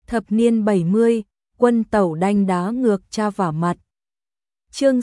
Thập niên 70, quân tẩu đanh đá ngược cha vả mặt. Chương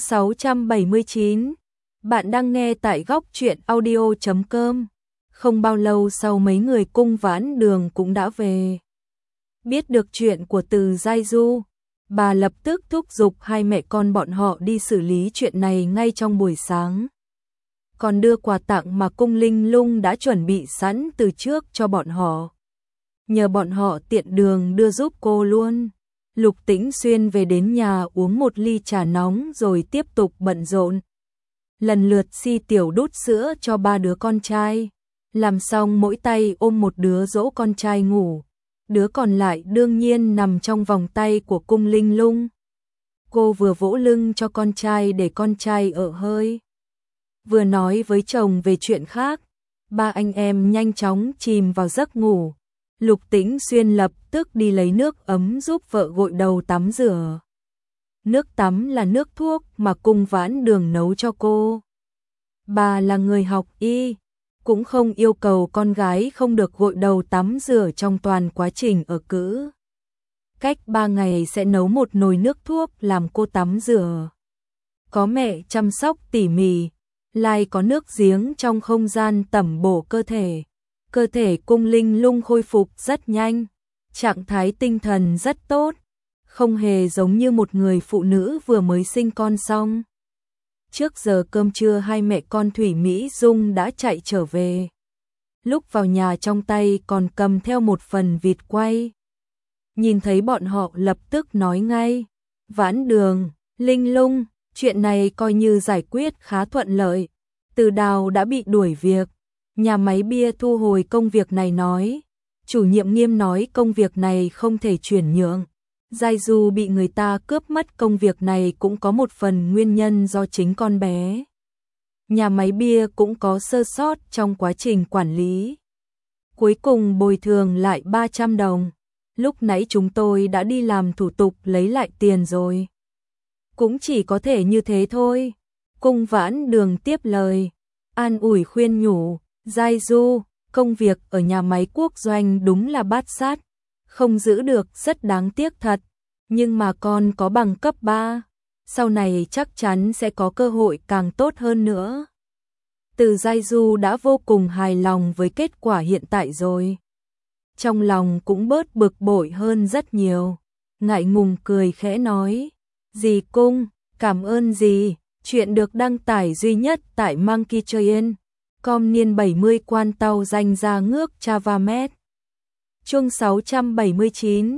679. Bạn đang nghe tại góc truyện audio.com. Không bao lâu sau mấy người Cung Vãn Đường cũng đã về. Biết được chuyện của Từ Giai Du, bà lập tức thúc giục hai mẹ con bọn họ đi xử lý chuyện này ngay trong buổi sáng. Còn đưa quà tặng mà Cung Linh Lung đã chuẩn bị sẵn từ trước cho bọn họ. Nhờ bọn họ tiện đường đưa giúp cô luôn. Lục Tĩnh Xuyên về đến nhà uống một ly trà nóng rồi tiếp tục bận rộn. Lần lượt Si Tiểu đút sữa cho ba đứa con trai. Làm xong mỗi tay ôm một đứa dỗ con trai ngủ. Đứa còn lại đương nhiên nằm trong vòng tay của Cung Linh Lung. Cô vừa vỗ lưng cho con trai để con trai ở hơi, vừa nói với chồng về chuyện khác. Ba anh em nhanh chóng chìm vào giấc ngủ. Lục Tĩnh Xuyên lập tức đi lấy nước ấm giúp vợ gội đầu tắm rửa. Nước tắm là nước thuốc mà Cung Vãn Đường nấu cho cô. Bà là người học y, cũng không yêu cầu con gái không được gội đầu tắm rửa trong toàn quá trình ở cữ. Cách 3 ngày sẽ nấu một nồi nước thuốc làm cô tắm rửa. Có mẹ chăm sóc tỉ mỉ, lại có nước giếng trong không gian tẩm bổ cơ thể. Cơ thể Cung Linh Lung khôi phục rất nhanh, trạng thái tinh thần rất tốt, không hề giống như một người phụ nữ vừa mới sinh con xong. Trước giờ cơm trưa hai mẹ con Thủy Mỹ Dung đã chạy trở về. Lúc vào nhà trong tay còn cầm theo một phần vịt quay. Nhìn thấy bọn họ lập tức nói ngay: Vãn Đường, Linh Lung, chuyện này coi như giải quyết khá thuận lợi. Từ Đào đã bị đuổi việc. Nhà máy bia thu hồi công việc này nói. Chủ nhiệm Nghiêm nói công việc này không thể chuyển nhượng. Giai Du bị người ta cướp mất công việc này cũng có một phần nguyên nhân do chính con bé. Nhà máy bia cũng có sơ sót trong quá trình quản lý. Cuối cùng bồi thường lại 300 đồng. Lúc nãy chúng tôi đã đi làm thủ tục lấy lại tiền rồi. Cũng chỉ có thể như thế thôi. Cung Vãn Đường tiếp lời, an ủi khuyên nhủ. Giai Du, công việc ở nhà máy quốc doanh đúng là bát sát, không giữ được rất đáng tiếc thật, nhưng mà con có bằng cấp 3, sau này chắc chắn sẽ có cơ hội càng tốt hơn nữa. Từ Giai Du đã vô cùng hài lòng với kết quả hiện tại rồi. Trong lòng cũng bớt bực bội hơn rất nhiều, ngại ngùng cười khẽ nói, dì Cung, cảm ơn dì, chuyện được đăng tải duy nhất tại Monkey Train. Com niên 70 quan tàu danh ra ngước Chavamet. Chương 679.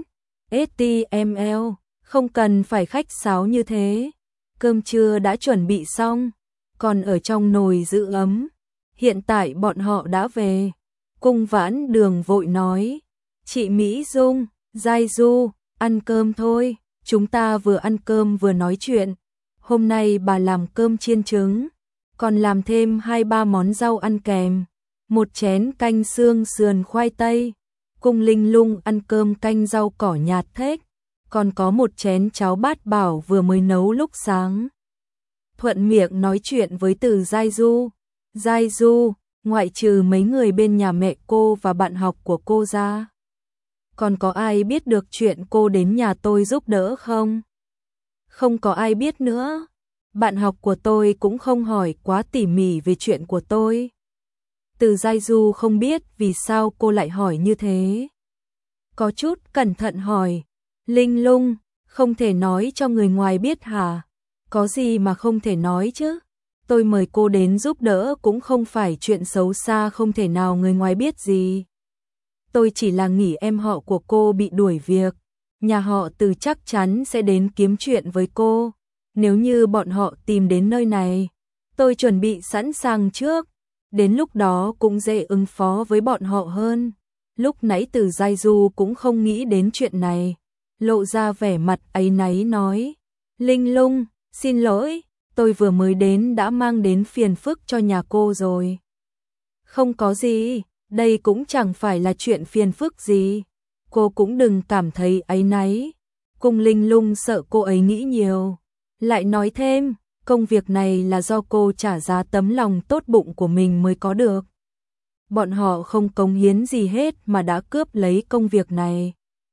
HTML, không cần phải khách sáo như thế. Cơm trưa đã chuẩn bị xong, còn ở trong nồi giữ ấm. Hiện tại bọn họ đã về. Cung Vãn Đường vội nói, chị Mỹ Dung, Giai Du, ăn cơm thôi, chúng ta vừa ăn cơm vừa nói chuyện. Hôm nay bà làm cơm chiên trứng, còn làm thêm 2-3 món rau ăn kèm, một chén canh xương sườn khoai tây. Cung Linh Lung ăn cơm canh rau cỏ nhạt thếch, còn có một chén cháo bát bảo vừa mới nấu lúc sáng. Thuận miệng nói chuyện với Từ Giai Du. Giai Du, ngoại trừ mấy người bên nhà mẹ cô và bạn học của cô ra, còn có ai biết được chuyện cô đến nhà tôi giúp đỡ không? Không có ai biết nữa. Bạn học của tôi cũng không hỏi quá tỉ mỉ về chuyện của tôi. Từ Giai Du không biết vì sao cô lại hỏi như thế. Có chút cẩn thận hỏi, Linh Lung, không thể nói cho người ngoài biết hả? Có gì mà không thể nói chứ? Tôi mời cô đến giúp đỡ cũng không phải chuyện xấu xa không thể nào người ngoài biết gì. Tôi chỉ là nghĩ em họ của cô bị đuổi việc. Nhà họ Từ chắc chắn sẽ đến kiếm chuyện với cô. Nếu như bọn họ tìm đến nơi này, tôi chuẩn bị sẵn sàng trước, đến lúc đó cũng dễ ứng phó với bọn họ hơn. Lúc nãy Từ Giai Du cũng không nghĩ đến chuyện này, lộ ra vẻ mặt áy náy nói, Linh Lung, xin lỗi, tôi vừa mới đến đã mang đến phiền phức cho nhà cô rồi. Không có gì, đây cũng chẳng phải là chuyện phiền phức gì, cô cũng đừng cảm thấy áy náy. Cung Linh Lung sợ cô ấy nghĩ nhiều. Lại nói thêm, công việc này là do cô trả giá tấm lòng tốt bụng của mình mới có được. Bọn họ không cống hiến gì hết mà đã cướp lấy công việc này.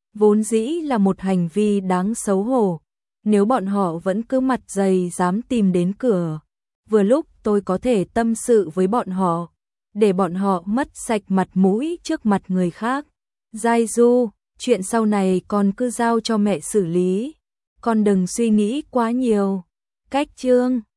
vốn dĩ là một hành vi đáng xấu hổ. Nếu bọn họ vẫn cứ mặt dày dám tìm đến cửa, vừa lúc tôi có thể tâm sự với bọn họ, để bọn họ mất sạch mặt mũi trước mặt người khác. Giai Du, chuyện sau này con cứ giao cho mẹ xử lý, con đừng suy nghĩ quá nhiều. Cách chương